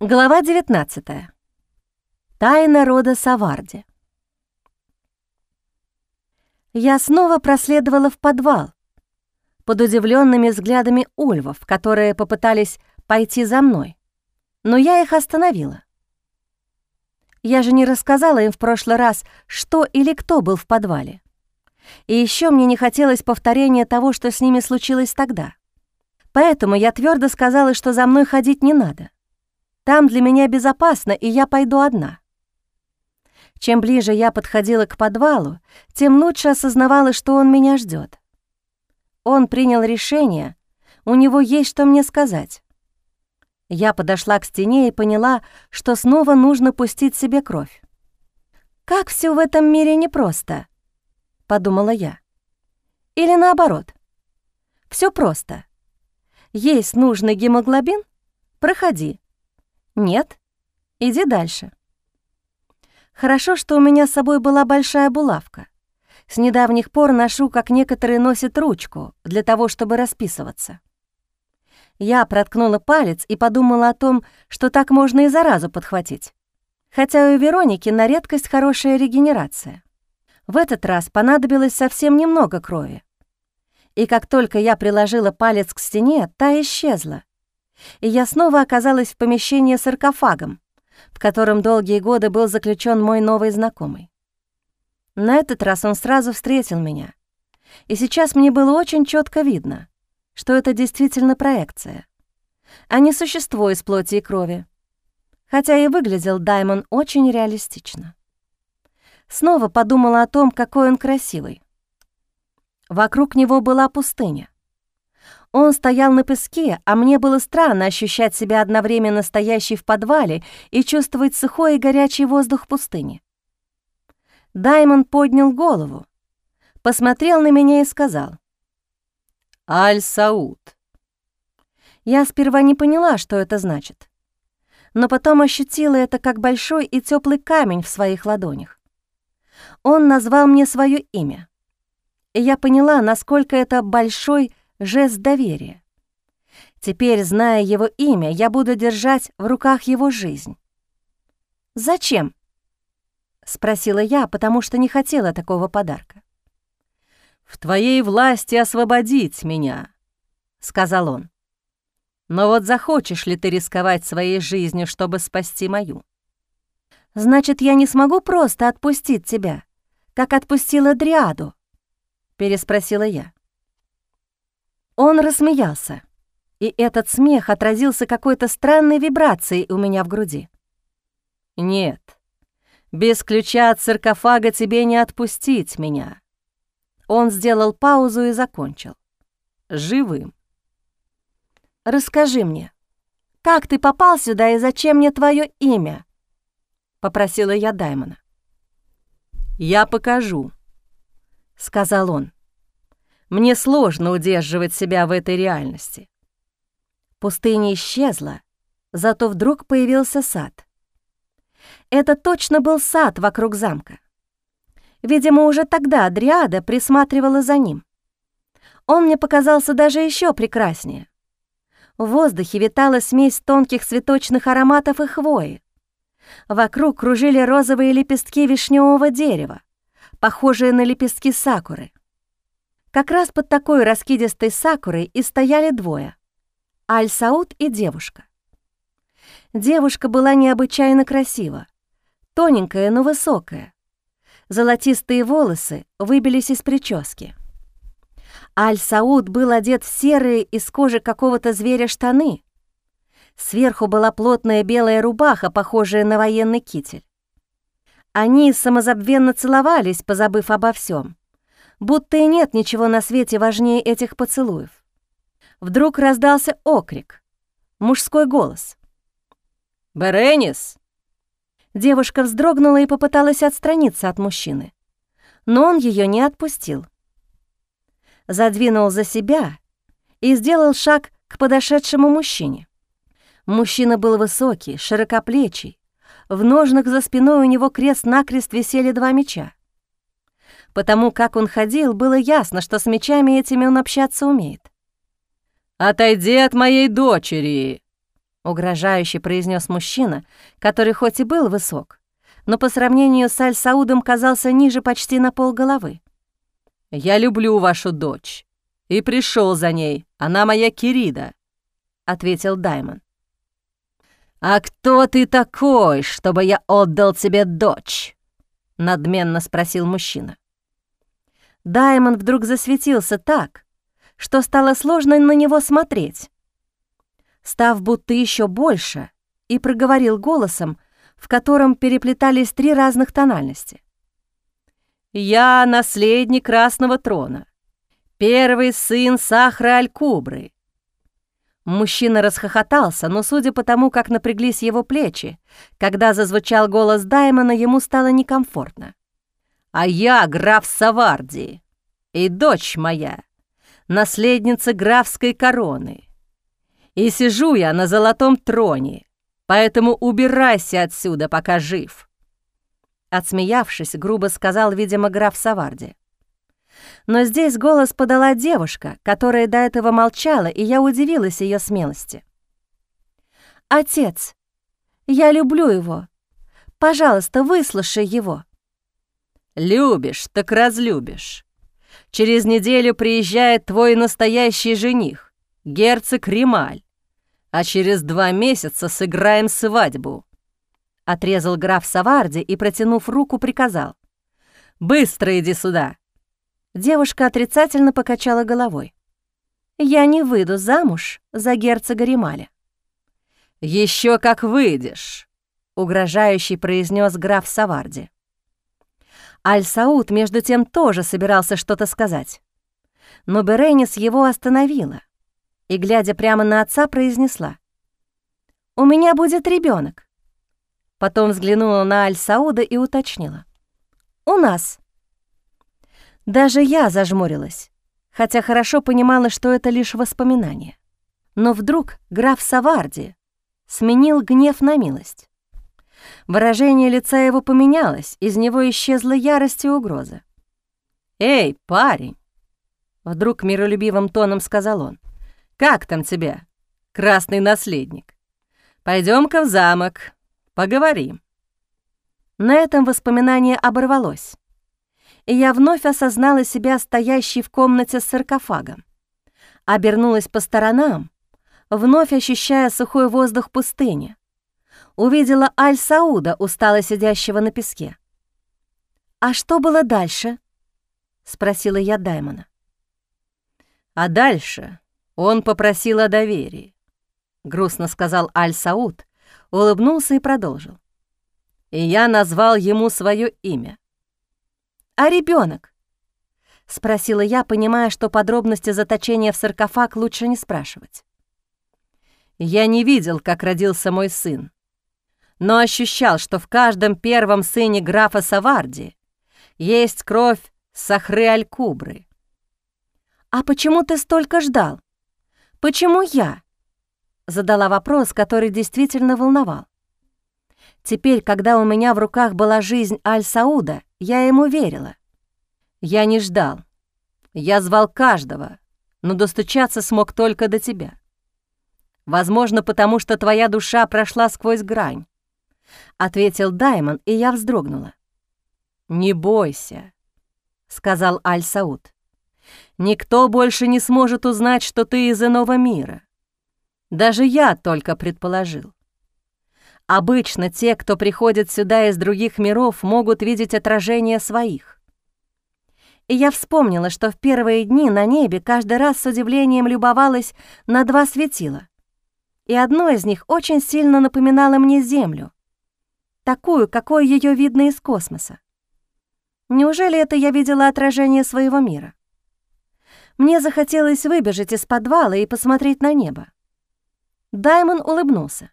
Глава 19. Тайна рода Саварди. Я снова проследовала в подвал под удивленными взглядами ульвов, которые попытались пойти за мной, но я их остановила. Я же не рассказала им в прошлый раз, что или кто был в подвале. И еще мне не хотелось повторения того, что с ними случилось тогда. Поэтому я твердо сказала, что за мной ходить не надо. Там для меня безопасно, и я пойду одна. Чем ближе я подходила к подвалу, тем лучше осознавала, что он меня ждет. Он принял решение, у него есть что мне сказать. Я подошла к стене и поняла, что снова нужно пустить себе кровь. «Как все в этом мире непросто», — подумала я. Или наоборот. Все просто. Есть нужный гемоглобин — проходи. Нет, иди дальше. Хорошо, что у меня с собой была большая булавка. С недавних пор ношу, как некоторые носят, ручку для того, чтобы расписываться. Я проткнула палец и подумала о том, что так можно и заразу подхватить. Хотя у Вероники на редкость хорошая регенерация. В этот раз понадобилось совсем немного крови. И как только я приложила палец к стене, та исчезла. И я снова оказалась в помещении с саркофагом, в котором долгие годы был заключен мой новый знакомый. На этот раз он сразу встретил меня, и сейчас мне было очень четко видно, что это действительно проекция, а не существо из плоти и крови, хотя и выглядел Даймон очень реалистично. Снова подумала о том, какой он красивый. Вокруг него была пустыня. Он стоял на песке, а мне было странно ощущать себя одновременно стоящей в подвале и чувствовать сухой и горячий воздух пустыни. Даймон поднял голову, посмотрел на меня и сказал: «Аль-Сауд». Я сперва не поняла, что это значит, но потом ощутила это как большой и теплый камень в своих ладонях. Он назвал мне свое имя, и я поняла, насколько это большой жест доверия. Теперь, зная его имя, я буду держать в руках его жизнь. «Зачем?» — спросила я, потому что не хотела такого подарка. «В твоей власти освободить меня», — сказал он. «Но вот захочешь ли ты рисковать своей жизнью, чтобы спасти мою?» «Значит, я не смогу просто отпустить тебя, как отпустила Дриаду?» — переспросила я. Он рассмеялся, и этот смех отразился какой-то странной вибрацией у меня в груди. «Нет, без ключа от саркофага тебе не отпустить меня». Он сделал паузу и закончил: «Живым». «Расскажи мне, как ты попал сюда и зачем мне твое имя?» — попросила я Даймона. «Я покажу», — сказал он. «Мне сложно удерживать себя в этой реальности». Пустыня исчезла, зато вдруг появился сад. Это точно был сад вокруг замка. Видимо, уже тогда Дриада присматривала за ним. Он мне показался даже еще прекраснее. В воздухе витала смесь тонких цветочных ароматов и хвои. Вокруг кружили розовые лепестки вишневого дерева, похожие на лепестки сакуры. Как раз под такой раскидистой сакурой и стояли двое — Аль-Сауд и девушка. Девушка была необычайно красива, тоненькая, но высокая. Золотистые волосы выбились из прически. Аль-Сауд был одет в серые из кожи какого-то зверя штаны. Сверху была плотная белая рубаха, похожая на военный китель. Они самозабвенно целовались, позабыв обо всем, будто и нет ничего на свете важнее этих поцелуев. Вдруг раздался окрик, мужской голос. «Беренис!» Девушка вздрогнула и попыталась отстраниться от мужчины, но он ее не отпустил. Задвинул за себя и сделал шаг к подошедшему мужчине. Мужчина был высокий, широкоплечий, в ножнах за спиной у него крест-накрест висели 2 меча. Потому как он ходил, было ясно, что с мечами этими он общаться умеет. «Отойди от моей дочери!» — угрожающе произнес мужчина, который хоть и был высок, но по сравнению с Аль-Саудом казался ниже почти на полголовы. «Я люблю вашу дочь и пришел за ней. Она моя Кирида», — ответил Даймон. «А кто ты такой, чтобы я отдал тебе дочь?» — надменно спросил мужчина. Даймон вдруг засветился так, что стало сложно на него смотреть, став будто еще больше, и проговорил голосом, в котором переплетались 3 разных тональности. «Я наследник Красного трона, первый сын Сахры Аль-Кубры». Мужчина расхохотался, но, судя по тому, как напряглись его плечи, когда зазвучал голос Даймона, ему стало некомфортно. «А я граф Саварди, и дочь моя, наследница графской короны. И сижу я на золотом троне, поэтому убирайся отсюда, пока жив». Отсмеявшись, грубо сказал, видимо, граф Саварди. Но здесь голос подала девушка, которая до этого молчала, и я удивилась ее смелости. «Отец, я люблю его. Пожалуйста, выслушай его». «Любишь, так разлюбишь. Через неделю приезжает твой настоящий жених, герцог Рималь, а через 2 месяца сыграем свадьбу», — отрезал граф Саварди и, протянув руку, приказал. «Быстро иди сюда». Девушка отрицательно покачала головой. «Я не выйду замуж за герцога Рималя». «Еще как выйдешь», — угрожающий произнес граф Саварди. Аль-Сауд, между тем, тоже собирался что-то сказать. Но Беренис его остановила и, глядя прямо на отца, произнесла: «У меня будет ребенок». Потом взглянула на Аль-Сауда и уточнила: «У нас». Даже я зажмурилась, хотя хорошо понимала, что это лишь воспоминание. Но вдруг граф Саварди сменил гнев на милость. Выражение лица его поменялось, из него исчезла ярость и угроза. «Эй, парень!» — вдруг миролюбивым тоном сказал он. «Как там тебя, красный наследник? Пойдем-ка в замок, поговорим». На этом воспоминание оборвалось, и я вновь осознала себя стоящей в комнате с саркофагом. Обернулась по сторонам, вновь ощущая сухой воздух пустыни. Увидела Аль-Сауда, устало сидящего на песке. «А что было дальше?» — спросила я Даймона. «А дальше он попросил о доверии», — грустно сказал Аль-Сауд, улыбнулся и продолжил. «И я назвал ему свое имя». «А ребенок? Спросила я, понимая, что подробности заточения в саркофаг лучше не спрашивать. «Я не видел, как родился мой сын, но ощущал, что в каждом первом сыне графа Саварди есть кровь Сахры Аль-Кубры». «А почему ты столько ждал? Почему я?» Задала вопрос, который действительно волновал. Теперь, когда у меня в руках была жизнь Аль-Сауда, я ему верила. «Я не ждал. Я звал каждого, но достучаться смог только до тебя. Возможно, потому что твоя душа прошла сквозь грань», — ответил Даймон, и я вздрогнула. «Не бойся», — сказал Аль-Сауд. «Никто больше не сможет узнать, что ты из иного мира. Даже я только предположил. Обычно те, кто приходит сюда из других миров, могут видеть отражение своих». И я вспомнила, что в первые дни на небе каждый раз с удивлением любовалась на 2 светила. И одно из них очень сильно напоминало мне Землю, такую, какой ее видно из космоса. Неужели это я видела отражение своего мира? Мне захотелось выбежать из подвала и посмотреть на небо. Даймон улыбнулся.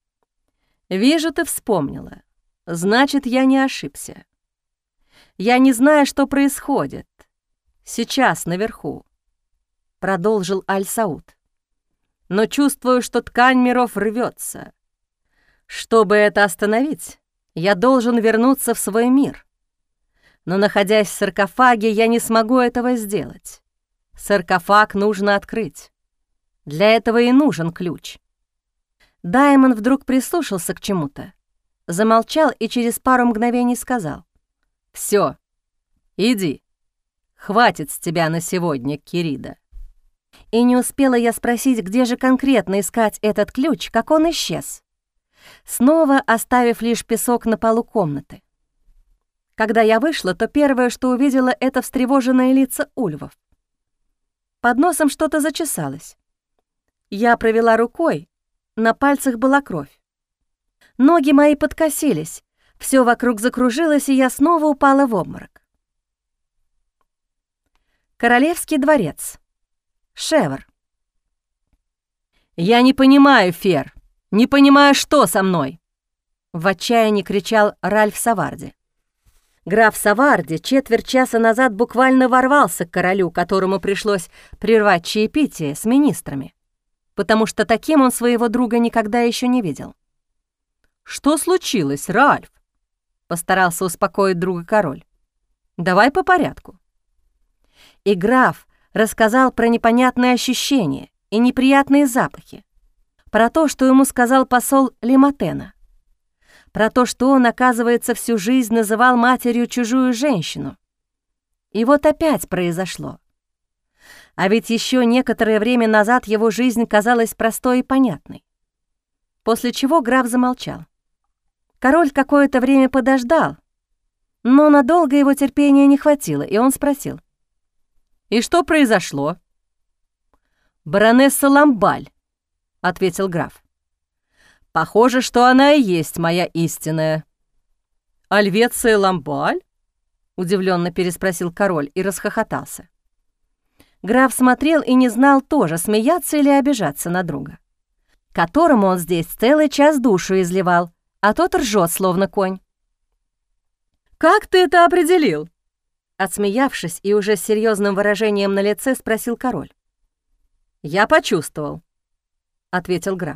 «Вижу, ты вспомнила. Значит, я не ошибся. Я не знаю, что происходит сейчас наверху», — продолжил Аль-Сауд. «Но чувствую, что ткань миров рвется. Чтобы это остановить, я должен вернуться в свой мир. Но, находясь в саркофаге, я не смогу этого сделать. Саркофаг нужно открыть. Для этого и нужен ключ». Даймон вдруг прислушался к чему-то, замолчал и через пару мгновений сказал: «Всё, иди, хватит с тебя на сегодня, Кирида». И не успела я спросить, где же конкретно искать этот ключ, как он исчез, снова оставив лишь песок на полу комнаты. Когда я вышла, то первое, что увидела, это встревоженные лица ульвов. Под носом что-то зачесалось. Я провела рукой, на пальцах была кровь. Ноги мои подкосились, все вокруг закружилось, и я снова упала в обморок. Королевский дворец. Шевр. «Я не понимаю, Фер, не понимаю, что со мной!» В отчаянии кричал Ральф Саварди. Граф Саварди четверть часа назад буквально ворвался к королю, которому пришлось прервать чаепитие с министрами, потому что таким он своего друга никогда еще не видел. «Что случилось, Ральф?» — постарался успокоить друга король. «Давай по порядку». И граф рассказал про непонятные ощущения и неприятные запахи, про то, что ему сказал посол Лиматена, про то, что он, оказывается, всю жизнь называл матерью чужую женщину. И вот опять произошло. А ведь еще некоторое время назад его жизнь казалась простой и понятной. После чего граф замолчал. Король какое-то время подождал, но надолго его терпения не хватило, и он спросил: «И что произошло?» «Баронесса Ламбаль», — ответил граф. «Похоже, что она и есть моя истинная». «Альвеция Ламбаль?» — удивленно переспросил король и расхохотался. Граф смотрел и не знал тоже, смеяться или обижаться на друга, которому он здесь целый час душу изливал, а тот ржет, словно конь. «Как ты это определил?» Отсмеявшись и уже с серьезным выражением на лице, спросил король. «Я почувствовал», — ответил граф.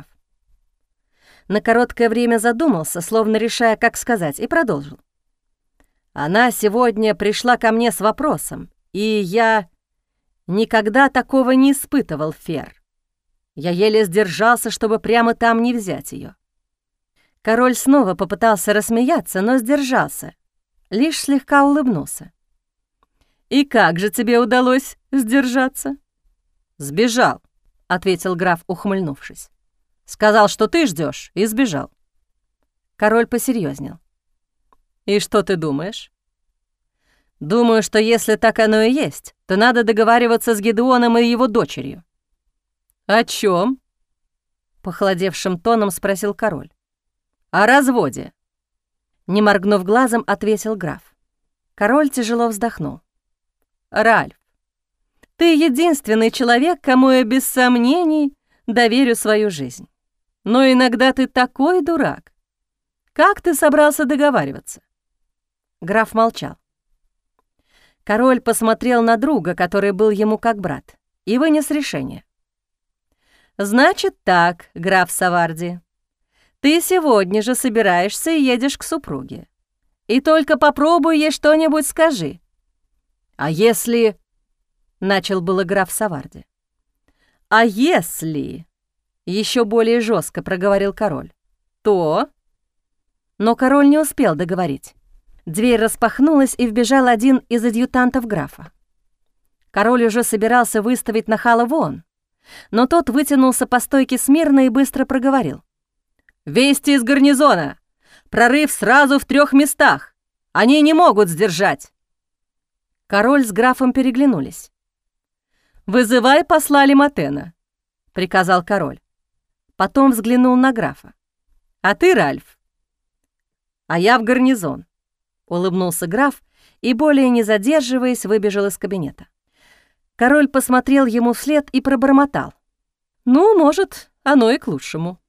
На короткое время задумался, словно решая, как сказать, и продолжил. «Она сегодня пришла ко мне с вопросом, и я никогда такого не испытывал, Фер. Я еле сдержался, чтобы прямо там не взять ее». Король снова попытался рассмеяться, но сдержался, лишь слегка улыбнулся. «И как же тебе удалось сдержаться?» «Сбежал», — ответил граф, ухмыльнувшись. «Сказал, что ты ждешь, и сбежал». Король посерьезнел. «И что ты думаешь?» «Думаю, что если так оно и есть, то надо договариваться с Гедеоном и его дочерью». «О чем? Похолодевшим тоном спросил король. «О разводе», — не моргнув глазом, ответил граф. Король тяжело вздохнул. «Ральф, ты единственный человек, кому я без сомнений доверю свою жизнь. Но иногда ты такой дурак. Как ты собрался договариваться?» Граф молчал. Король посмотрел на друга, который был ему как брат, и вынес решение. «Значит так, граф Саварди, ты сегодня же собираешься и едешь к супруге. И только попробуй ей что-нибудь скажи. А если...» — начал было граф Саварди. «А если...» — еще более жестко проговорил король. «То...» Но король не успел договорить. Дверь распахнулась, и вбежал один из адъютантов графа. Король уже собирался выставить нахала вон, но тот вытянулся по стойке смирно и быстро проговорил. «Вести из гарнизона! Прорыв сразу в 3 местах! Они не могут сдержать!» Король с графом переглянулись. «Вызывай посла Лиматена», — приказал король. Потом взглянул на графа. «А ты, Ральф?» «А я в гарнизон», — улыбнулся граф и, более не задерживаясь, выбежал из кабинета. Король посмотрел ему вслед и пробормотал. «Ну, может, оно и к лучшему».